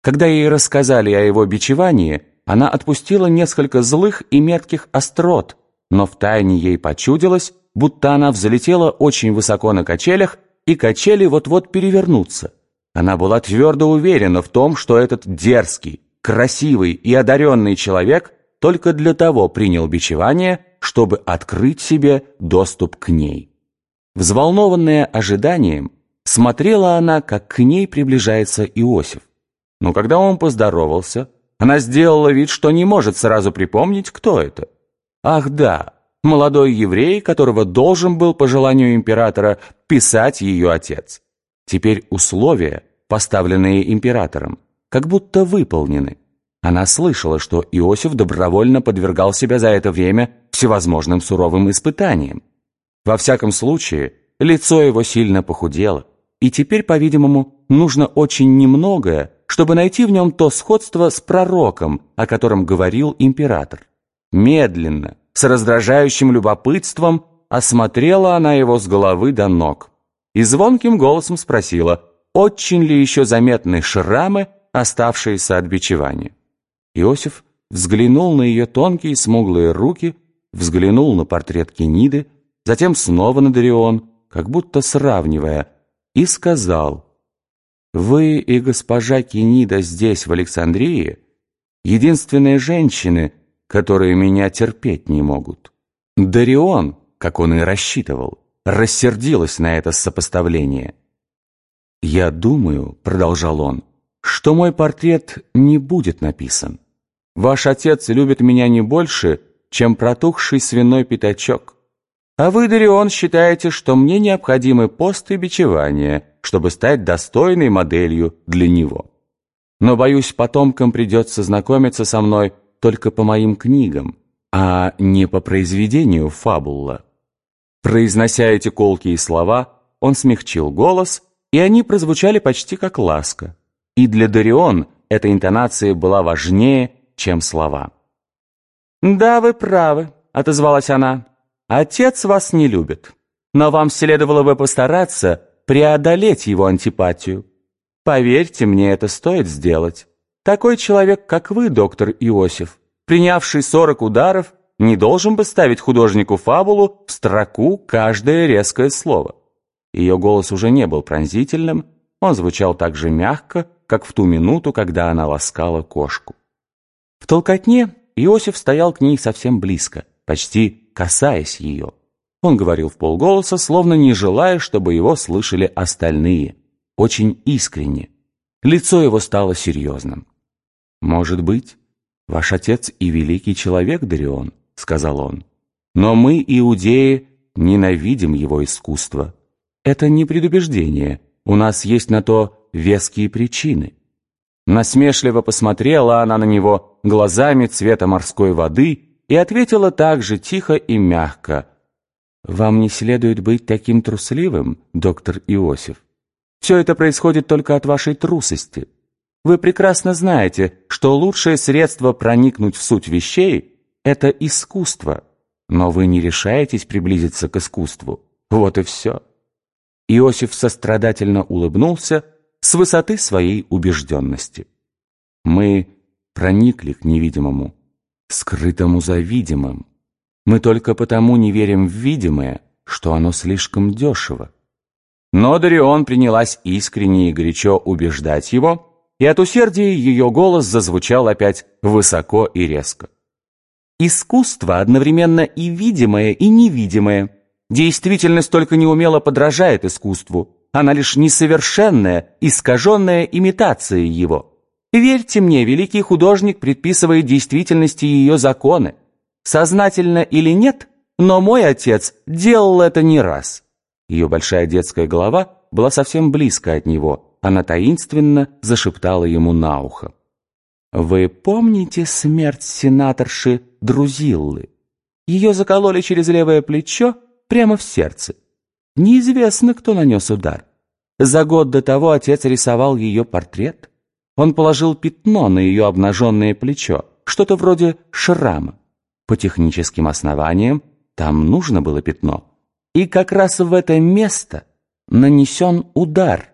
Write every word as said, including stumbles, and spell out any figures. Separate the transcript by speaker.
Speaker 1: Когда ей рассказали о его бичевании, она отпустила несколько злых и метких острот, но втайне ей почудилось, будто она взлетела очень высоко на качелях, и качели вот-вот перевернутся. Она была твердо уверена в том, что этот дерзкий, красивый и одаренный человек только для того принял бичевание, чтобы открыть себе доступ к ней. Взволнованная ожиданием, смотрела она, как к ней приближается Иосиф. Но когда он поздоровался, она сделала вид, что не может сразу припомнить, кто это. Ах да, молодой еврей, которого должен был, по желанию императора, писать ее отец. Теперь условия, поставленные императором, как будто выполнены. Она слышала, что Иосиф добровольно подвергал себя за это время всевозможным суровым испытаниям. Во всяком случае, лицо его сильно похудело, и теперь, по-видимому, нужно очень немногое, чтобы найти в нем то сходство с пророком, о котором говорил император. Медленно, с раздражающим любопытством, осмотрела она его с головы до ног и звонким голосом спросила, очень ли еще заметны шрамы, оставшиеся от бичевания. Иосиф взглянул на ее тонкие смуглые руки, взглянул на портрет Кениды, затем снова на Дарион, как будто сравнивая, и сказал: «Вы и госпожа Кенида здесь, в Александрии, единственные женщины, которые меня терпеть не могут». Дарион, как он и рассчитывал, рассердилась на это сопоставление. «Я думаю, — продолжал он, — что мой портрет не будет написан. Ваш отец любит меня не больше, чем протухший свиной пятачок. А вы, Дарион, считаете, что мне необходимы пост и бичевание, чтобы стать достойной моделью для него. Но, боюсь, потомкам придется знакомиться со мной только по моим книгам, а не по произведению фабула». Произнося эти колкие слова, он смягчил голос, и они прозвучали почти как ласка. И для Дарион эта интонация была важнее, чем слова. «Да, вы правы», — отозвалась она. «Отец вас не любит, но вам следовало бы постараться преодолеть его антипатию. Поверьте мне, это стоит сделать. Такой человек, как вы, доктор Иосиф, принявший сорок ударов, не должен бы ставить художнику фабулу в строку каждое резкое слово». Ее голос уже не был пронзительным, он звучал так же мягко, как в ту минуту, когда она ласкала кошку. В толкотне Иосиф стоял к ней совсем близко, почти касаясь ее. Он говорил вполголоса, словно не желая, чтобы его слышали остальные, очень искренне. Лицо его стало серьезным. «Может быть, ваш отец и великий человек, Дарион, — сказал он, — но мы, иудеи, ненавидим его искусство. Это не предубеждение, у нас есть на то веские причины». Насмешливо посмотрела она на него глазами цвета морской воды и ответила так же тихо и мягко: «Вам не следует быть таким трусливым, доктор Иосиф. Все это происходит только от вашей трусости. Вы прекрасно знаете, что лучшее средство проникнуть в суть вещей — это искусство, но вы не решаетесь приблизиться к искусству. Вот и все». Иосиф сострадательно улыбнулся с высоты своей убежденности. «Мы проникли к невидимому, скрытому за видимым. Мы только потому не верим в видимое, что оно слишком дешево». Но Дарион принялась искренне и горячо убеждать его, и от усердия ее голос зазвучал опять высоко и резко. «Искусство одновременно и видимое, и невидимое. Действительность только неумело подражает искусству. Она лишь несовершенная, искаженная имитация его. Верьте мне, великий художник предписывает действительности ее законы. Сознательно или нет, но мой отец делал это не раз». Ее большая детская голова была совсем близко от него. Она таинственно зашептала ему на ухо: «Вы помните смерть сенаторши Друзиллы? Ее закололи через левое плечо прямо в сердце. Неизвестно, кто нанес удар. За год до того отец рисовал ее портрет. Он положил пятно на ее обнаженное плечо, что-то вроде шрама. По техническим основаниям там нужно было пятно. И как раз в это место нанесен удар.